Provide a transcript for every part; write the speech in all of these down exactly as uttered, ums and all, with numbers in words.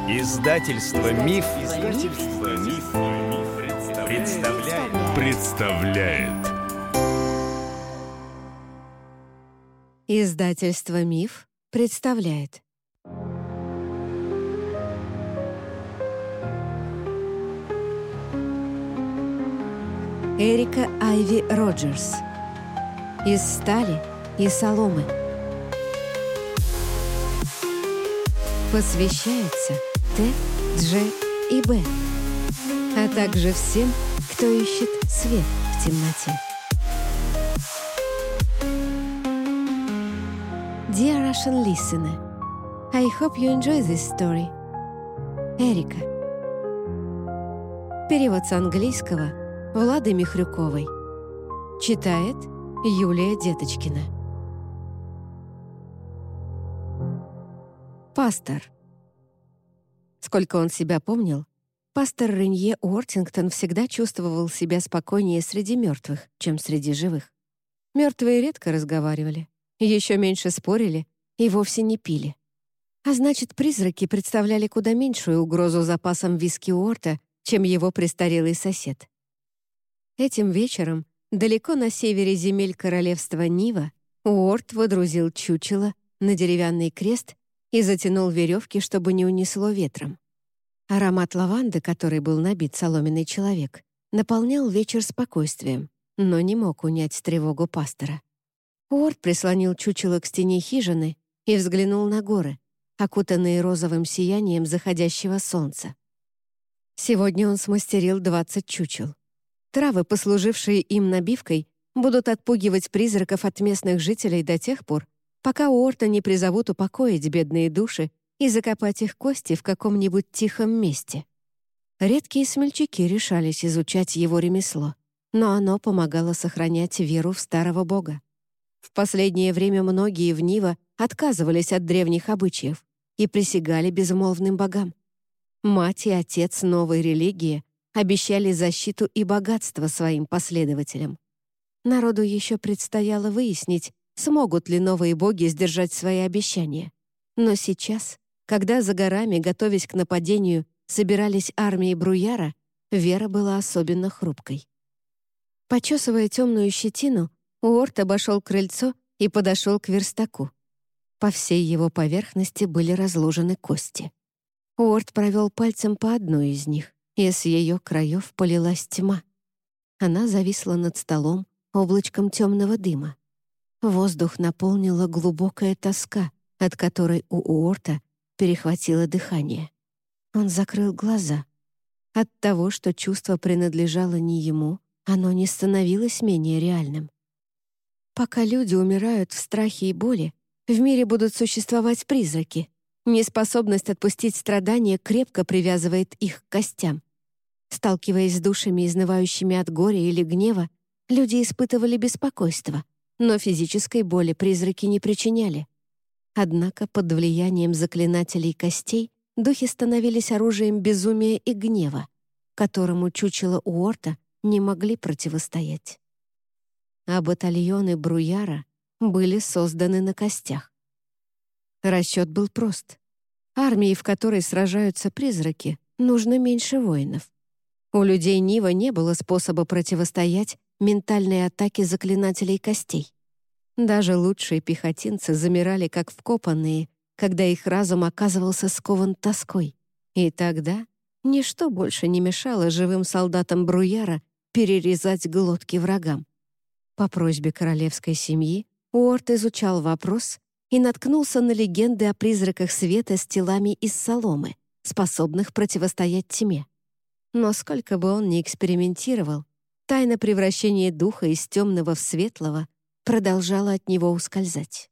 Издательство Миф, Издательство Миф, представляет. представляет. Издательство Миф представляет. Эрика Айви Роджерс. Из стали и соломы. Посвящается Т, Дж и Б, а также всем, кто ищет свет в темноте. Dear Russian listener, I hope you enjoy this story. Эрика. Перевод с английского Влады Михрюковой. Читает Юлия Деточкина. Пастор. Сколько он себя помнил, пастор Ренье Уортингтон всегда чувствовал себя спокойнее среди мертвых, чем среди живых. Мертвые редко разговаривали, еще меньше спорили и вовсе не пили. А значит, призраки представляли куда меньшую угрозу запасам виски Уорта, чем его престарелый сосед. Этим вечером, далеко на севере земель королевства Нива, Уорт водрузил чучело на деревянный крест и затянул веревки, чтобы не унесло ветром. Аромат лаванды, который был набит соломенный человек, наполнял вечер спокойствием, но не мог унять тревогу пастора. Уорт прислонил чучело к стене хижины и взглянул на горы, окутанные розовым сиянием заходящего солнца. Сегодня он смастерил двадцать чучел. Травы, послужившие им набивкой, будут отпугивать призраков от местных жителей до тех пор, пока Уорта не призовут упокоить бедные души и закопать их кости в каком-нибудь тихом месте. Редкие смельчаки решались изучать его ремесло, но оно помогало сохранять веру в старого бога. В последнее время многие в Нива отказывались от древних обычаев и присягали безмолвным богам. Мать и отец новой религии обещали защиту и богатство своим последователям. Народу еще предстояло выяснить, смогут ли новые боги сдержать свои обещания. Но сейчас, когда за горами, готовясь к нападению, собирались армии Бруяра, вера была особенно хрупкой. Почесывая темную щетину, Уорт обошел крыльцо и подошел к верстаку. По всей его поверхности были разложены кости. Уорт провел пальцем по одной из них, и с ее краев полилась тьма. Она зависла над столом облачком темного дыма. Воздух наполнила глубокая тоска, от которой у Уорта перехватило дыхание. Он закрыл глаза. От того, что чувство принадлежало не ему, оно не становилось менее реальным. Пока люди умирают в страхе и боли, в мире будут существовать призраки. Неспособность отпустить страдания крепко привязывает их к костям. Сталкиваясь с душами, изнывающими от горя или гнева, люди испытывали беспокойство, но физической боли призраки не причиняли. Однако под влиянием заклинателей костей духи становились оружием безумия и гнева, которому чучело Уорта не могли противостоять. А батальоны Бруяра были созданы на костях. Расчет был прост. Армии, в которой сражаются призраки, нужно меньше воинов. У людей Нива не было способа противостоять ментальной атаке заклинателей костей. Даже лучшие пехотинцы замирали как вкопанные, когда их разум оказывался скован тоской. И тогда ничто больше не мешало живым солдатам Бруяра перерезать глотки врагам. По просьбе королевской семьи Уорт изучал вопрос и наткнулся на легенды о призраках света с телами из соломы, способных противостоять тьме. Но сколько бы он ни экспериментировал, тайна превращения духа из темного в светлого продолжала от него ускользать.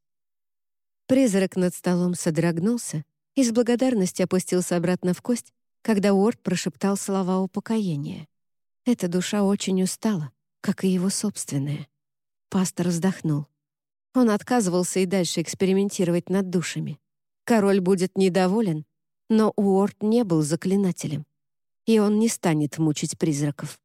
Призрак над столом содрогнулся и с благодарностью опустился обратно в кость, когда Уорт прошептал слова упокоения. Эта душа очень устала, как и его собственная. Пастор вздохнул. Он отказывался и дальше экспериментировать над душами. Король будет недоволен, но Уорт не был заклинателем, и он не станет мучить призраков.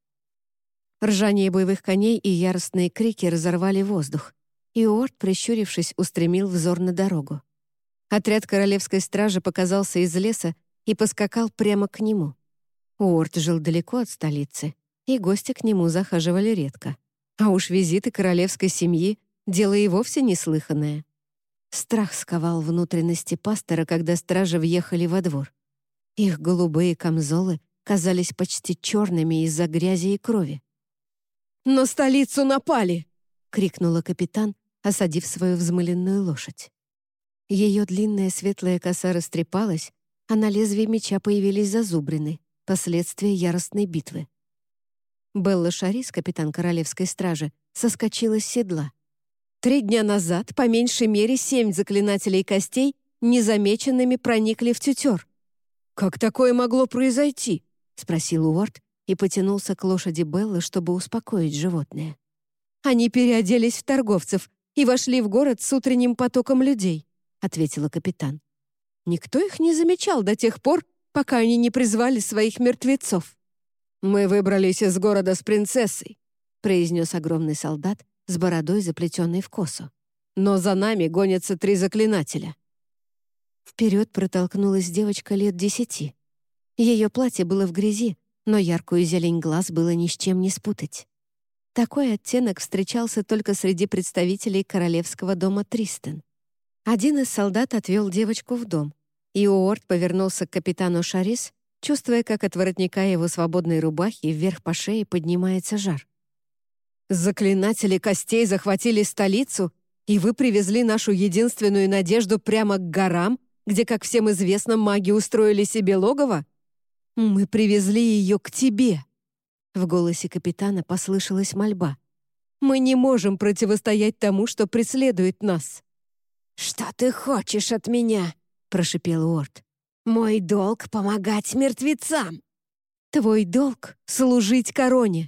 Ржание боевых коней и яростные крики разорвали воздух, и Уорт, прищурившись, устремил взор на дорогу. Отряд королевской стражи показался из леса и поскакал прямо к нему. Уорд жил далеко от столицы, и гости к нему захаживали редко. А уж визиты королевской семьи — дело и вовсе неслыханное. Страх сковал внутренности пастора, когда стражи въехали во двор. Их голубые камзолы казались почти черными из-за грязи и крови. «На столицу напали!» — крикнула капитан, осадив свою взмыленную лошадь. Ее длинная светлая коса растрепалась, а на лезвии меча появились зазубрины, последствия яростной битвы. Белла Шарис, капитан королевской стражи, соскочила с седла. Три дня назад, по меньшей мере, семь заклинателей костей незамеченными проникли в тютер. «Как такое могло произойти?» — спросил Уорд и потянулся к лошади Беллы, чтобы успокоить животное. «Они переоделись в торговцев и вошли в город с утренним потоком людей», — ответила капитан. «Никто их не замечал до тех пор, пока они не призвали своих мертвецов». «Мы выбрались из города с принцессой», — произнес огромный солдат с бородой, заплетенной в косу. «Но за нами гонятся три заклинателя». Вперед протолкнулась девочка лет десяти. Ее платье было в грязи, но яркую зелень глаз было ни с чем не спутать. Такой оттенок встречался только среди представителей королевского дома Тристен. Один из солдат отвел девочку в дом, и Уорд повернулся к капитану Шарис, чувствуя, как от воротника его свободной рубахи вверх по шее поднимается жар. «Заклинатели костей захватили столицу, и вы привезли нашу единственную надежду прямо к горам, где, как всем известно, маги устроили себе логово? Мы привезли ее к тебе!» В голосе капитана послышалась мольба. «Мы не можем противостоять тому, что преследует нас». «Что ты хочешь от меня?» — прошипел Уорд. «Мой долг — помогать мертвецам!» «Твой долг — служить короне!»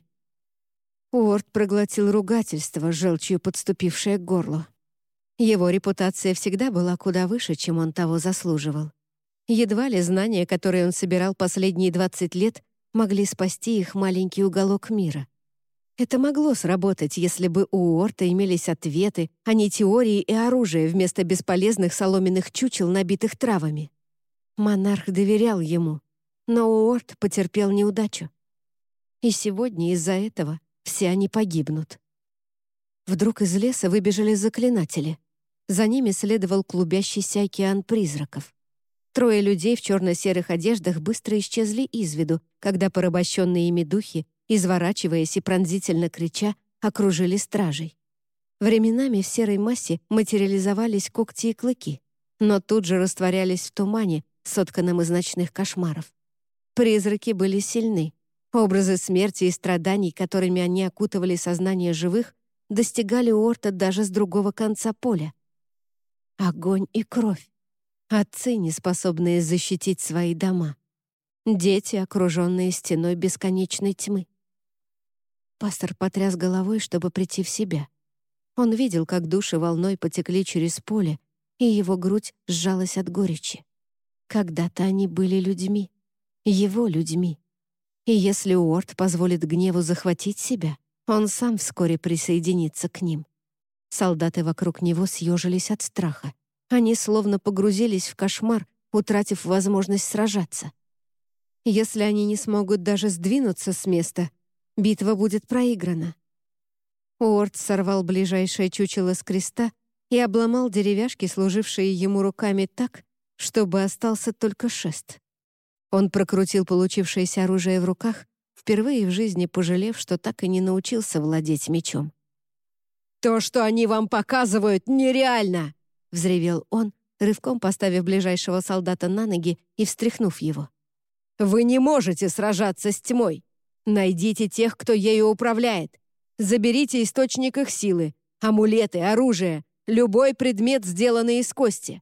Уорд проглотил ругательство, желчью подступившее к горлу. Его репутация всегда была куда выше, чем он того заслуживал. Едва ли знания, которые он собирал последние двадцать лет, могли спасти их маленький уголок мира. Это могло сработать, если бы у Уорта имелись ответы, а не теории и оружие вместо бесполезных соломенных чучел, набитых травами. Монарх доверял ему, но Уорд потерпел неудачу. И сегодня из-за этого все они погибнут. Вдруг из леса выбежали заклинатели. За ними следовал клубящийся океан призраков. Трое людей в черно-серых одеждах быстро исчезли из виду, когда порабощенные ими духи, изворачиваясь и пронзительно крича, окружили стражей. Временами в серой массе материализовались когти и клыки, но тут же растворялись в тумане, сотканном из ночных кошмаров. Призраки были сильны. Образы смерти и страданий, которыми они окутывали сознание живых, достигали Уорта даже с другого конца поля. Огонь и кровь. Отцы, не способные защитить свои дома. Дети, окруженные стеной бесконечной тьмы. Пастор потряс головой, чтобы прийти в себя. Он видел, как души волной потекли через поле, и его грудь сжалась от горечи. Когда-то они были людьми, его людьми. И если Уорд позволит гневу захватить себя, он сам вскоре присоединится к ним. Солдаты вокруг него съежились от страха. Они словно погрузились в кошмар, утратив возможность сражаться. Если они не смогут даже сдвинуться с места, битва будет проиграна. Уорд сорвал ближайшее чучело с креста и обломал деревяшки, служившие ему руками так, чтобы остался только шест. Он прокрутил получившееся оружие в руках, впервые в жизни пожалев, что так и не научился владеть мечом. «То, что они вам показывают, нереально!» — взревел он, рывком поставив ближайшего солдата на ноги и встряхнув его. «Вы не можете сражаться с тьмой! Найдите тех, кто ею управляет! Заберите источник их силы, амулеты, оружие, любой предмет, сделанный из кости!»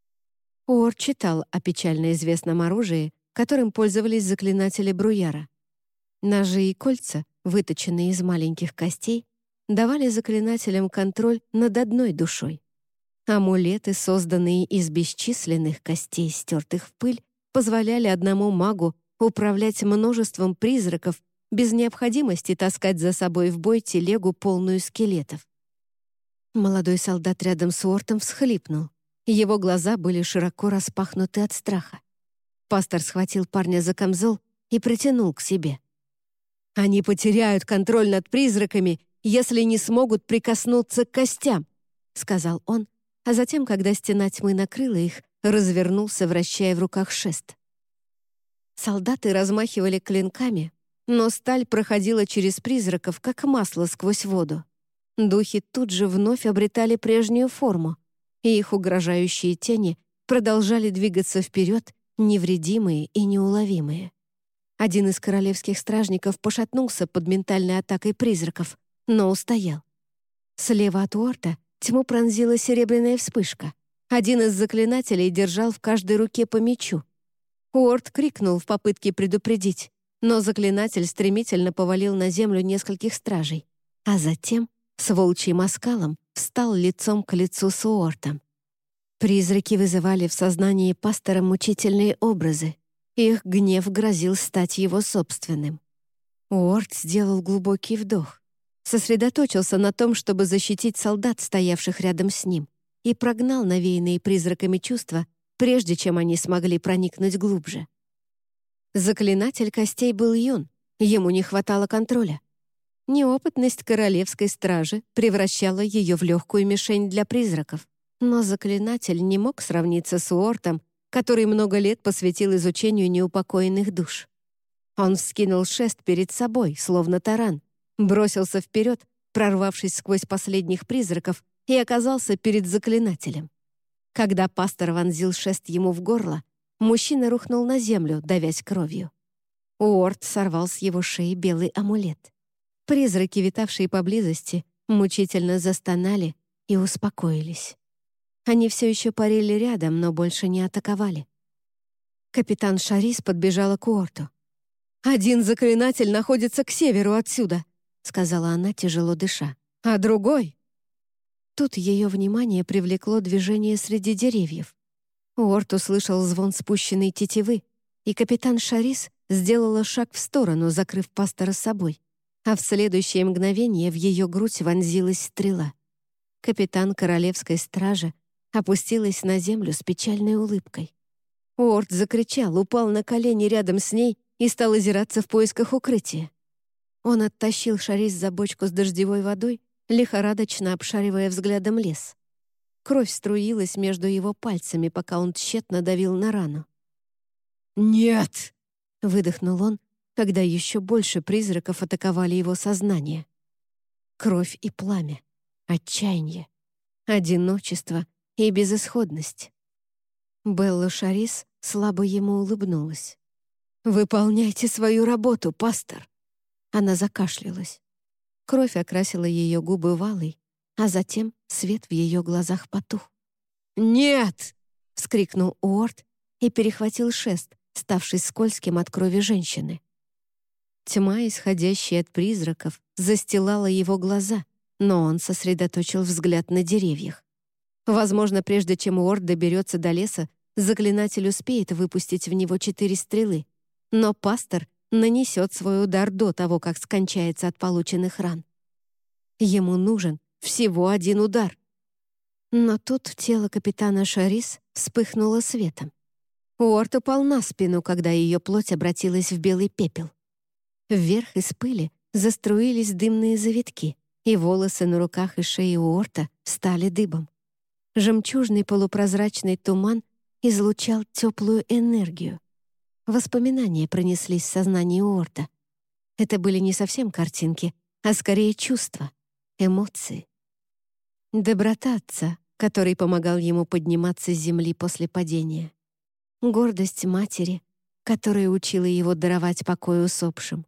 Уорд читал о печально известном оружии, которым пользовались заклинатели Бруяра. Ножи и кольца, выточенные из маленьких костей, давали заклинателям контроль над одной душой. Амулеты, созданные из бесчисленных костей, стертых в пыль, позволяли одному магу управлять множеством призраков без необходимости таскать за собой в бой телегу, полную скелетов. Молодой солдат рядом с Уортом всхлипнул. Его глаза были широко распахнуты от страха. Пастор схватил парня за камзол и притянул к себе. «Они потеряют контроль над призраками, если не смогут прикоснуться к костям», — сказал он, а затем, когда стена тьмы накрыла их, развернулся, вращая в руках шест. Солдаты размахивали клинками, но сталь проходила через призраков, как масло сквозь воду. Духи тут же вновь обретали прежнюю форму, и их угрожающие тени продолжали двигаться вперед, невредимые и неуловимые. Один из королевских стражников пошатнулся под ментальной атакой призраков, но устоял. Слева от Уорта тьму пронзила серебряная вспышка. Один из заклинателей держал в каждой руке по мечу. Уорт крикнул в попытке предупредить, но заклинатель стремительно повалил на землю нескольких стражей, а затем с волчьим оскалом встал лицом к лицу с Уортом. Призраки вызывали в сознании пастора мучительные образы. Их гнев грозил стать его собственным. Уорт сделал глубокий вдох, сосредоточился на том, чтобы защитить солдат, стоявших рядом с ним, и прогнал навеянные призраками чувства, прежде чем они смогли проникнуть глубже. Заклинатель костей был юн, ему не хватало контроля. Неопытность королевской стражи превращала ее в легкую мишень для призраков, но заклинатель не мог сравниться с Уортом, который много лет посвятил изучению неупокоенных душ. Он вскинул шест перед собой, словно таран, бросился вперед, прорвавшись сквозь последних призраков, и оказался перед заклинателем. Когда пастор вонзил шест ему в горло, мужчина рухнул на землю, давясь кровью. Уорт сорвал с его шеи белый амулет. Призраки, витавшие поблизости, мучительно застонали и успокоились. Они все еще парили рядом, но больше не атаковали. Капитан Шарис подбежала к Уорту. «Один заклинатель находится к северу отсюда», — сказала она, тяжело дыша. «А другой...» Тут ее внимание привлекло движение среди деревьев. Уорт услышал звон спущенной тетивы, и капитан Шарис сделала шаг в сторону, закрыв пастора собой, а в следующее мгновение в ее грудь вонзилась стрела. Капитан королевской стражи опустилась на землю с печальной улыбкой. Уорт закричал, упал на колени рядом с ней и стал озираться в поисках укрытия. Он оттащил Шарис за бочку с дождевой водой, лихорадочно обшаривая взглядом лес. Кровь струилась между его пальцами, пока он тщетно давил на рану. «Нет!» — выдохнул он, когда еще больше призраков атаковали его сознание. Кровь и пламя, отчаяние, одиночество и безысходность. Белла Шарис слабо ему улыбнулась. «Выполняйте свою работу, пастор!» Она закашлялась. Кровь окрасила ее губы валой, а затем свет в ее глазах потух. «Нет!» — вскрикнул Уорт и перехватил шест, ставший скользким от крови женщины. Тьма, исходящая от призраков, застилала его глаза, но он сосредоточил взгляд на деревьях. Возможно, прежде чем Уорт доберется до леса, заклинатель успеет выпустить в него четыре стрелы, но пастор нанесет свой удар до того, как скончается от полученных ран. Ему нужен всего один удар. Но тут тело капитана Шарис вспыхнуло светом. Уорт упал на спину, когда ее плоть обратилась в белый пепел. Вверх из пыли заструились дымные завитки, и волосы на руках и шее Уорта стали дыбом. Жемчужный полупрозрачный туман излучал теплую энергию. Воспоминания пронеслись в сознании Уорта. Это были не совсем картинки, а скорее чувства, эмоции. Доброта отца, который помогал ему подниматься с земли после падения. Гордость матери, которая учила его даровать покой усопшим.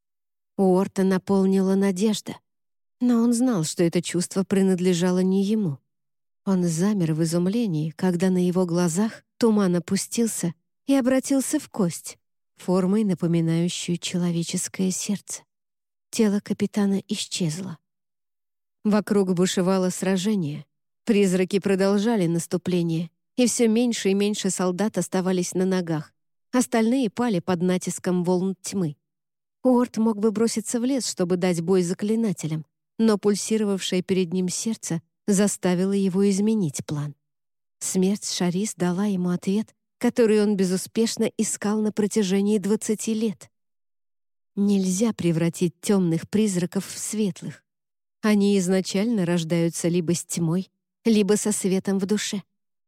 Уорта наполнила надежда, но он знал, что это чувство принадлежало не ему. Он замер в изумлении, когда на его глазах туман опустился и обратился в кость, формой, напоминающую человеческое сердце. Тело капитана исчезло. Вокруг бушевало сражение. Призраки продолжали наступление, и все меньше и меньше солдат оставались на ногах. Остальные пали под натиском волн тьмы. Уорт мог бы броситься в лес, чтобы дать бой заклинателям, но пульсировавшее перед ним сердце заставило его изменить план. Смерть Шарис дала ему ответ который он безуспешно искал на протяжении двадцати лет. Нельзя превратить темных призраков в светлых. Они изначально рождаются либо с тьмой, либо со светом в душе.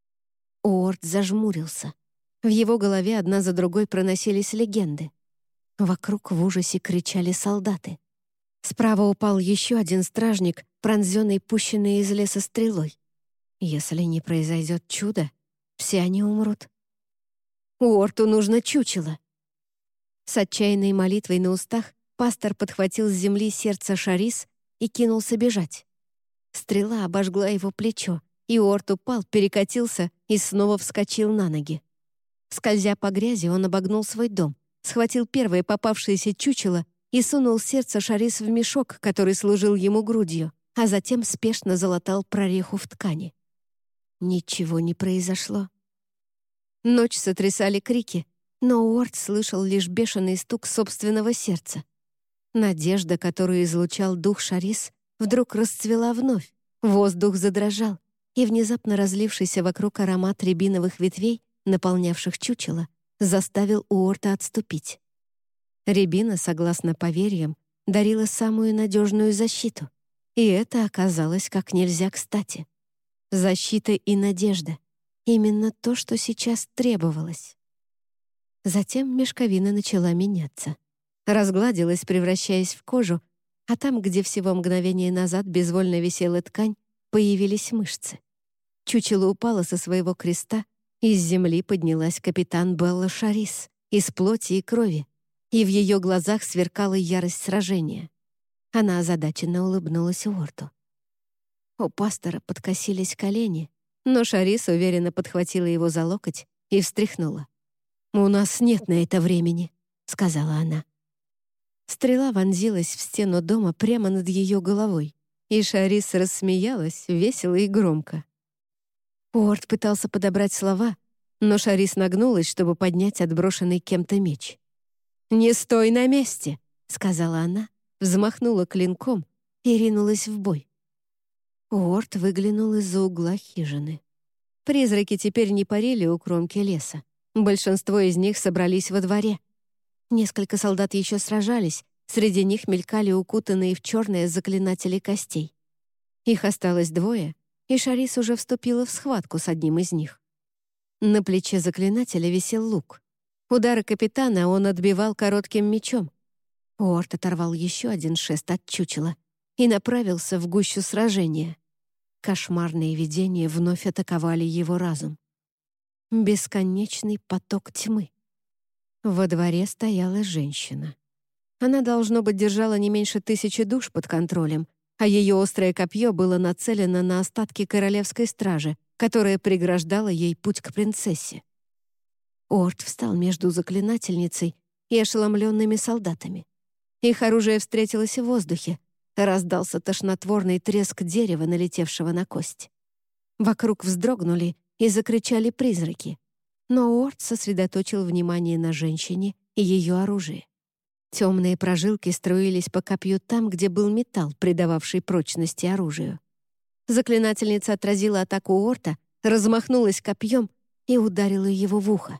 Уорд зажмурился. В его голове одна за другой проносились легенды. Вокруг в ужасе кричали солдаты. Справа упал еще один стражник, пронзенный пущенной из леса стрелой. Если не произойдет чудо, все они умрут. Уорту нужно чучело. С отчаянной молитвой на устах пастор подхватил с земли сердце Шарис и кинулся бежать. Стрела обожгла его плечо, и Уорт упал, перекатился и снова вскочил на ноги. Скользя по грязи, он обогнул свой дом, схватил первое попавшееся чучело и сунул сердце Шарис в мешок, который служил ему грудью, а затем спешно залатал прореху в ткани. Ничего не произошло. Ночь сотрясали крики, но Уорт слышал лишь бешеный стук собственного сердца. Надежда, которую излучал дух Шарис, вдруг расцвела вновь, воздух задрожал, и внезапно разлившийся вокруг аромат рябиновых ветвей, наполнявших чучело, заставил Уорта отступить. Рябина, согласно поверьям, дарила самую надежную защиту, и это оказалось как нельзя кстати. Защита и надежда — именно то, что сейчас требовалось. Затем мешковина начала меняться. Разгладилась, превращаясь в кожу, а там, где всего мгновение назад безвольно висела ткань, появились мышцы. Чучело упало со своего креста, из земли поднялась капитан Белла Шарис, из плоти и крови, и в ее глазах сверкала ярость сражения. Она озадаченно улыбнулась Уорту. У пастора подкосились колени, но Шарис уверенно подхватила его за локоть и встряхнула. «У нас нет на это времени», — сказала она. Стрела вонзилась в стену дома прямо над ее головой, и Шарис рассмеялась весело и громко. Уорт пытался подобрать слова, но Шарис нагнулась, чтобы поднять отброшенный кем-то меч. «Не стой на месте!» — сказала она, взмахнула клинком и ринулась в бой. Уорт выглянул из-за угла хижины. Призраки теперь не парили у кромки леса. Большинство из них собрались во дворе. Несколько солдат еще сражались, среди них мелькали укутанные в черное заклинатели костей. Их осталось двое, и Шарис уже вступила в схватку с одним из них. На плече заклинателя висел лук. Удары капитана он отбивал коротким мечом. Уорт оторвал еще один шест от чучела и направился в гущу сражения. Кошмарные видения вновь атаковали его разум. Бесконечный поток тьмы. Во дворе стояла женщина. Она, должно быть, держала не меньше тысячи душ под контролем, а ее острое копье было нацелено на остатки королевской стражи, которая преграждала ей путь к принцессе. Уорт встал между заклинательницей и ошеломленными солдатами. Их оружие встретилось в воздухе. Раздался тошнотворный треск дерева, налетевшего на кость. Вокруг вздрогнули и закричали призраки. Но Уорт сосредоточил внимание на женщине и ее оружии. Темные прожилки струились по копью там, где был металл, придававший прочности оружию. Заклинательница отразила атаку Уорта, размахнулась копьем и ударила его в ухо.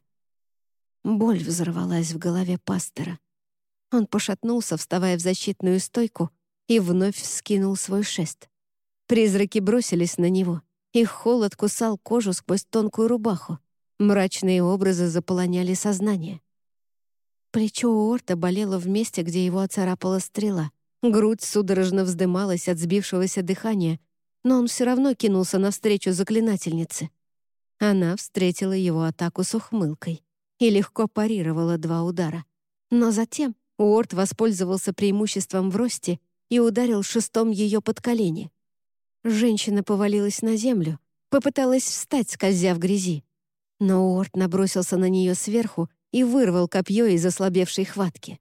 Боль взорвалась в голове пастора. Он пошатнулся, вставая в защитную стойку, и вновь вскинул свой шест. Призраки бросились на него. Их холод кусал кожу сквозь тонкую рубаху. Мрачные образы заполоняли сознание. Плечо Уорта болело в месте, где его оцарапала стрела. Грудь судорожно вздымалась от сбившегося дыхания, но он все равно кинулся навстречу заклинательнице. Она встретила его атаку с ухмылкой и легко парировала два удара. Но затем Уорт воспользовался преимуществом в росте и ударил шестом ее под колени. Женщина повалилась на землю, попыталась встать, скользя в грязи. Но Уорт набросился на нее сверху и вырвал копье из ослабевшей хватки.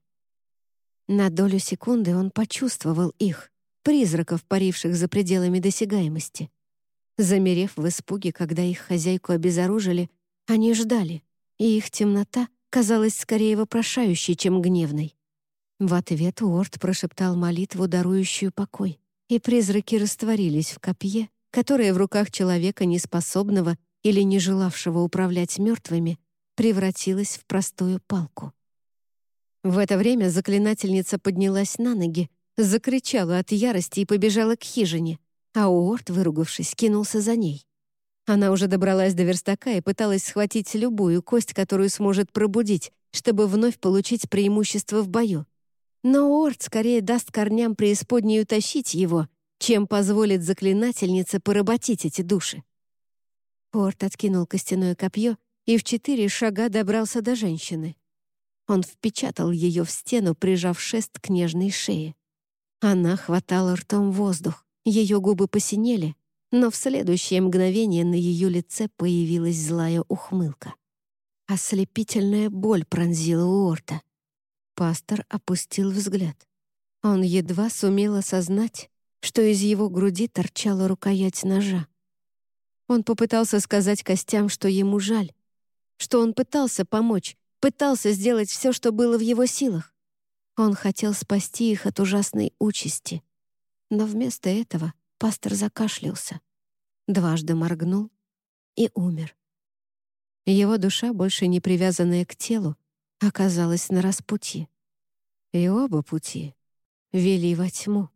На долю секунды он почувствовал их, призраков, паривших за пределами досягаемости. Замерев в испуге, когда их хозяйку обезоружили, они ждали, и их темнота казалась скорее вопрошающей, чем гневной. В ответ Уорт прошептал молитву, дарующую покой, и призраки растворились в копье, которое в руках человека, неспособного или не желавшего управлять мертвыми, превратилась в простую палку. В это время заклинательница поднялась на ноги, закричала от ярости и побежала к хижине, а Уорд, выругавшись, кинулся за ней. Она уже добралась до верстака и пыталась схватить любую кость, которую сможет пробудить, чтобы вновь получить преимущество в бою. Но Уорд скорее даст корням преисподней утащить его, чем позволит заклинательнице поработить эти души. Уорд откинул костяное копье и в четыре шага добрался до женщины. Он впечатал ее в стену, прижав шест к нежной шее. Она хватала ртом воздух, ее губы посинели, но в следующее мгновение на ее лице появилась злая ухмылка. Ослепительная боль пронзила Уорта. Пастор опустил взгляд. Он едва сумел осознать, что из его груди торчала рукоять ножа. Он попытался сказать костям, что ему жаль, что он пытался помочь, пытался сделать все, что было в его силах. Он хотел спасти их от ужасной участи. Но вместо этого пастор закашлялся, дважды моргнул и умер. Его душа, больше не привязанная к телу, оказалась на распутье. И оба пути вели во тьму.